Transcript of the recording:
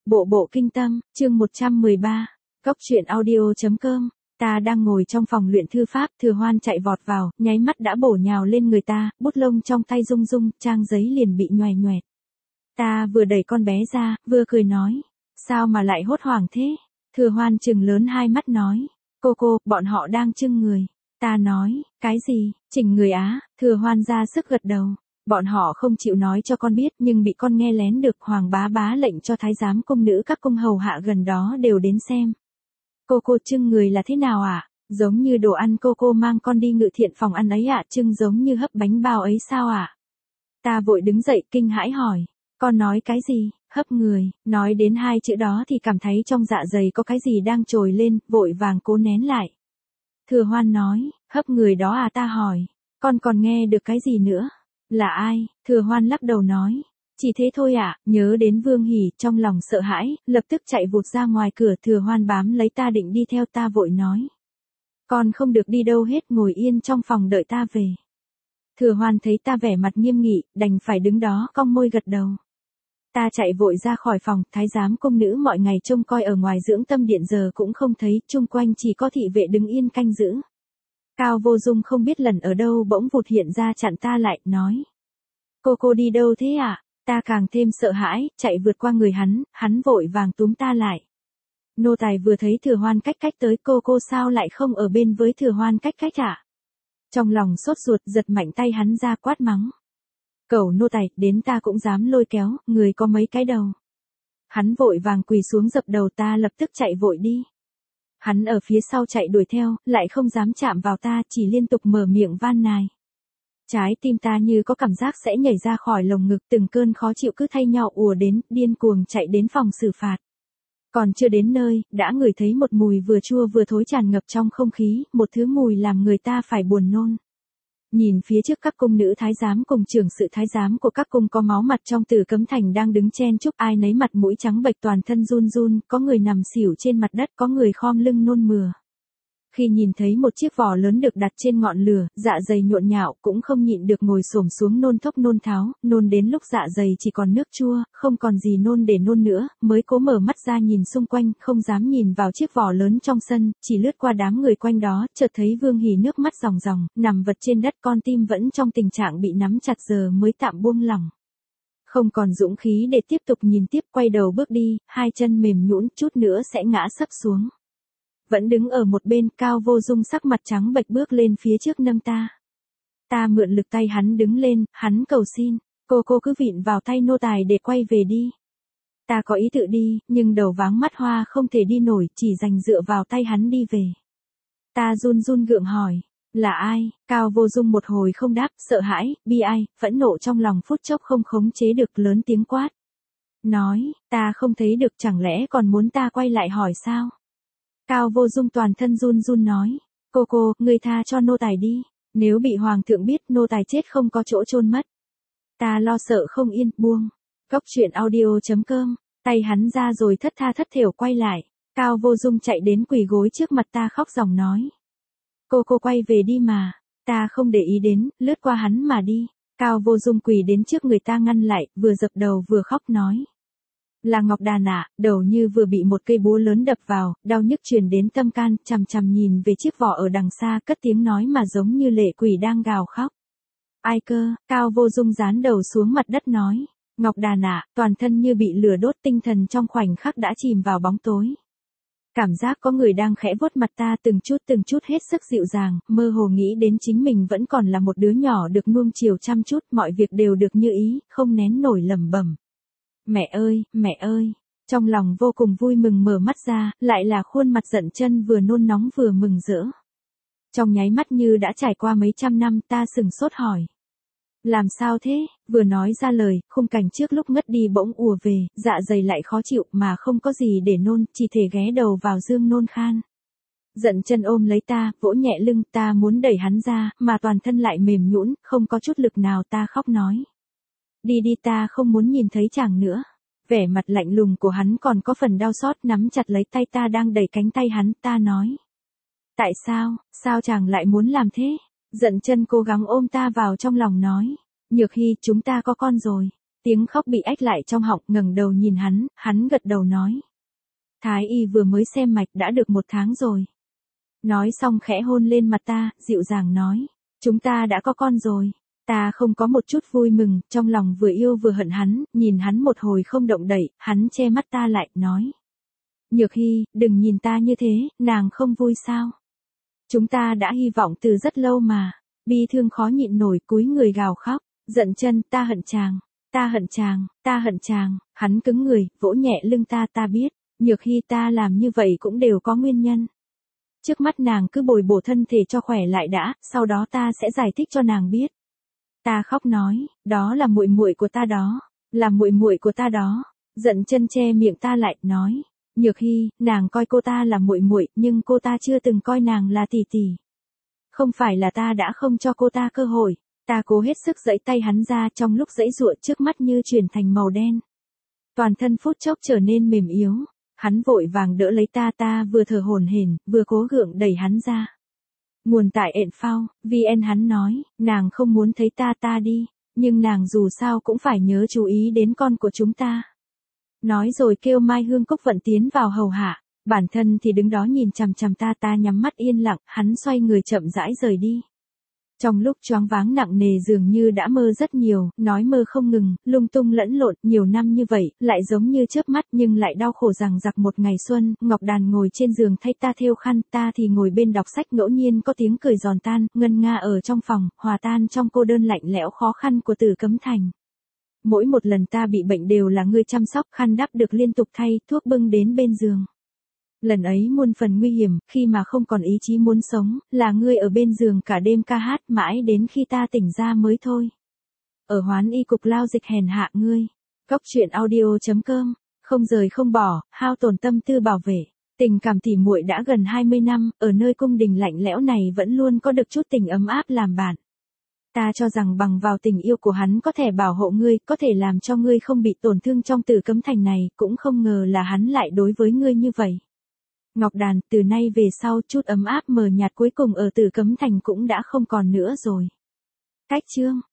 Bộ bộ kinh tâm, chương 113, Cốc truyện audio.com. Ta đang ngồi trong phòng luyện thư pháp, Thừa Hoan chạy vọt vào, nháy mắt đã bổ nhào lên người ta, bút lông trong tay rung rung, trang giấy liền bị nhoè nhoẹt. Ta vừa đẩy con bé ra, vừa cười nói, sao mà lại hốt hoảng thế? Thừa Hoan trừng lớn hai mắt nói, cô, bọn họ đang trưng người. Ta nói, cái gì, chỉnh người á? Thừa Hoan ra sức gật đầu. Bọn họ không chịu nói cho con biết nhưng bị con nghe lén được. Hoàng bá lệnh cho thái giám cung nữ các cung hầu hạ gần đó đều đến xem. Cô trưng người là thế nào ạ? Giống như đồ ăn cô mang con đi ngự thiện phòng ăn ấy ạ, trưng giống như hấp bánh bao ấy sao ạ? Ta vội đứng dậy kinh hãi hỏi, con nói cái gì, hấp người? Nói đến hai chữ đó thì cảm thấy trong dạ dày có cái gì đang trồi lên, vội vàng cố nén lại. Thừa Hoan nói, hấp người đó à? Ta hỏi, con còn nghe được cái gì nữa? Là ai? Thừa Hoan lắc đầu nói, chỉ thế thôi ạ. Nhớ đến Vương Hỉ, trong lòng sợ hãi, lập tức chạy vụt ra ngoài cửa. Thừa Hoan bám lấy ta định đi theo, ta vội nói, con không được đi đâu hết, ngồi yên trong phòng đợi ta về. Thừa Hoan thấy ta vẻ mặt nghiêm nghị, đành phải đứng đó cong môi gật đầu. Ta chạy vội ra khỏi phòng, thái giám cung nữ mọi ngày trông coi ở ngoài dưỡng tâm điện giờ cũng không thấy, chung quanh chỉ có thị vệ đứng yên canh giữ. Cao Vô Dung không biết lần ở đâu bỗng vụt hiện ra chặn ta lại, nói, cô đi đâu thế ạ? Ta càng thêm sợ hãi, chạy vượt qua người hắn vội vàng túm ta lại. Nô tài vừa thấy Thừa Hoan cách tới, cô sao lại không ở bên với Thừa Hoan cách ạ? Trong lòng sốt ruột, giật mạnh tay hắn ra quát mắng. Cẩu nô tài, đến ta cũng dám lôi kéo, người có mấy cái đầu. Hắn vội vàng quỳ xuống dập đầu, ta lập tức chạy vội đi. Hắn ở phía sau chạy đuổi theo, lại không dám chạm vào ta, chỉ liên tục mở miệng van nài. Trái tim ta như có cảm giác sẽ nhảy ra khỏi lồng ngực, từng cơn khó chịu cứ thay nhau ùa đến, điên cuồng chạy đến phòng xử phạt. Còn chưa đến nơi, đã ngửi thấy một mùi vừa chua vừa thối tràn ngập trong không khí, một thứ mùi làm người ta phải buồn nôn. Nhìn phía trước các cung nữ thái giám cùng trưởng sự thái giám của các cung có máu mặt trong Tử Cấm Thành đang đứng chen chúc, ai nấy mặt mũi trắng bệch, toàn thân run, có người nằm xỉu trên mặt đất, có người khom lưng nôn mửa. Khi nhìn thấy một chiếc vò lớn được đặt trên ngọn lửa, dạ dày nhộn nhạo, cũng không nhịn được ngồi xổm xuống nôn thốc nôn tháo, nôn đến lúc dạ dày chỉ còn nước chua, không còn gì nôn để nôn nữa, mới cố mở mắt ra nhìn xung quanh, không dám nhìn vào chiếc vò lớn trong sân, chỉ lướt qua đám người quanh đó, chợt thấy Vương Hỉ nước mắt ròng ròng, nằm vật trên đất, con tim vẫn trong tình trạng bị nắm chặt giờ mới tạm buông lỏng. Không còn dũng khí để tiếp tục nhìn tiếp, quay đầu bước đi, hai chân mềm nhũn, chút nữa sẽ ngã sấp xuống. Vẫn đứng ở một bên, Cao Vô Dung sắc mặt trắng bệch bước lên phía trước nâng ta. Ta mượn lực tay hắn đứng lên, hắn cầu xin, cô cứ vịn vào tay nô tài để quay về đi. Ta có ý tự đi, nhưng đầu váng mắt hoa không thể đi nổi, chỉ đành dựa vào tay hắn đi về. Ta run gượng hỏi, là ai? Cao Vô Dung một hồi không đáp, sợ hãi, bi ai, phẫn nộ trong lòng phút chốc không khống chế được, lớn tiếng quát. Nói, ta không thấy được, chẳng lẽ còn muốn ta quay lại hỏi sao? Cao Vô Dung toàn thân run nói, cô, ngươi tha cho nô tài đi, nếu bị hoàng thượng biết nô tài chết không có chỗ chôn mất. Ta lo sợ không yên, buông. Cốc truyện audio.com, tay hắn ra rồi thất thểu quay lại, Cao Vô Dung chạy đến quỳ gối trước mặt ta khóc ròng nói. Cô quay về đi mà, ta không để ý đến, lướt qua hắn mà đi. Cao Vô Dung quỳ đến trước người ta ngăn lại, vừa dập đầu vừa khóc nói. Là Ngọc Đàn ạ, đầu như vừa bị một cây búa lớn đập vào, đau nhức truyền đến tâm can, chằm nhìn về chiếc vỏ ở đằng xa, cất tiếng nói mà giống như lệ quỷ đang gào khóc. Ai cơ? Cao Vô Dung dán đầu xuống mặt đất nói. Ngọc Đàn ạ, toàn thân như bị lửa đốt, tinh thần trong khoảnh khắc đã chìm vào bóng tối. Cảm giác có người đang khẽ vuốt mặt ta từng chút hết sức dịu dàng, mơ hồ nghĩ đến chính mình vẫn còn là một đứa nhỏ được nuông chiều chăm chút, mọi việc đều được như ý, không nén nổi lẩm bẩm. Mẹ ơi, trong lòng vô cùng vui mừng mở mắt ra, lại là khuôn mặt Dận Chân vừa nôn nóng vừa mừng rỡ. Trong nháy mắt như đã trải qua mấy trăm năm, ta sừng sốt hỏi. Làm sao thế? Vừa nói ra lời, khung cảnh trước lúc ngất đi bỗng ùa về, dạ dày lại khó chịu mà không có gì để nôn, chỉ thể ghé đầu vào giường nôn khan. Dận Chân ôm lấy ta, vỗ nhẹ lưng, ta muốn đẩy hắn ra, mà toàn thân lại mềm nhũn, không có chút lực nào, ta khóc nói. Đi ta không muốn nhìn thấy chàng nữa. Vẻ mặt lạnh lùng của hắn còn có phần đau xót, nắm chặt lấy tay ta đang đẩy cánh tay hắn, ta nói. Tại sao chàng lại muốn làm thế? Dận Chân cố gắng ôm ta vào trong lòng nói. Nhược Hy, chúng ta có con rồi. Tiếng khóc bị ách lại trong họng, ngẩng đầu nhìn hắn gật đầu nói. Thái y vừa mới xem mạch đã được 1 tháng rồi. Nói xong khẽ hôn lên mặt ta, dịu dàng nói. Chúng ta đã có con rồi. Ta không có một chút vui mừng, trong lòng vừa yêu vừa hận hắn, nhìn hắn một hồi không động đậy, hắn che mắt ta lại, nói. Nhược Hy, đừng nhìn ta như thế, nàng không vui sao? Chúng ta đã hy vọng từ rất lâu mà. Bi thương khó nhịn nổi, cúi người gào khóc, giận chân, ta hận chàng, ta hận chàng, ta hận chàng. Hắn cứng người, vỗ nhẹ lưng ta biết, Nhược Hy ta làm như vậy cũng đều có nguyên nhân. Trước mắt nàng cứ bồi bổ thân thể cho khỏe lại đã, sau đó ta sẽ giải thích cho nàng biết. Ta khóc nói, đó là muội muội của ta đó, là muội muội của ta đó. Giận chân che miệng ta lại, nói, Nhược Hy, nàng coi cô ta là muội muội, nhưng cô ta chưa từng coi nàng là tỷ tỷ. Không phải là ta đã không cho cô ta cơ hội, ta cố hết sức giãy tay hắn ra, trong lúc giãy giụa trước mắt như chuyển thành màu đen. Toàn thân phút chốc trở nên mềm yếu, hắn vội vàng đỡ lấy ta vừa thở hổn hển, vừa cố gượng đẩy hắn ra. Nguồn tại ện phao, VN hắn nói, nàng không muốn thấy ta đi, nhưng nàng dù sao cũng phải nhớ chú ý đến con của chúng ta. Nói rồi kêu Mai Hương Cúc Vận tiến vào hầu hạ, bản thân thì đứng đó nhìn chằm chằm ta nhắm mắt yên lặng, hắn xoay người chậm rãi rời đi. Trong lúc choáng váng nặng nề dường như đã mơ rất nhiều, nói mơ không ngừng, lung tung lẫn lộn, nhiều năm như vậy, lại giống như chớp mắt nhưng lại đau khổ rằng giặc một ngày xuân. Ngọc Đàn ngồi trên giường thay ta thêu khăn, ta thì ngồi bên đọc sách, ngẫu nhiên có tiếng cười giòn tan, ngân nga ở trong phòng, hòa tan trong cô đơn lạnh lẽo khó khăn của Tử Cấm Thành. Mỗi một lần ta bị bệnh đều là ngươi chăm sóc, khăn đắp được liên tục thay, thuốc bưng đến bên giường. Lần ấy muôn phần nguy hiểm, khi mà không còn ý chí muốn sống, là ngươi ở bên giường cả đêm ca hát mãi đến khi ta tỉnh ra mới thôi. Ở Hoán Y cục lao dịch hèn hạ ngươi. Cóc truyện audio.com, không rời không bỏ, hao tổn tâm tư bảo vệ. Tình cảm tỉ muội đã gần 20 năm, ở nơi cung đình lạnh lẽo này vẫn luôn có được chút tình ấm áp làm bạn. Ta cho rằng bằng vào tình yêu của hắn có thể bảo hộ ngươi, có thể làm cho ngươi không bị tổn thương trong Tử Cấm Thành này, cũng không ngờ là hắn lại đối với ngươi như vậy. Ngọc Đàn, từ nay về sau chút ấm áp mờ nhạt cuối cùng ở Tử Cấm Thành cũng đã không còn nữa rồi. Cách chương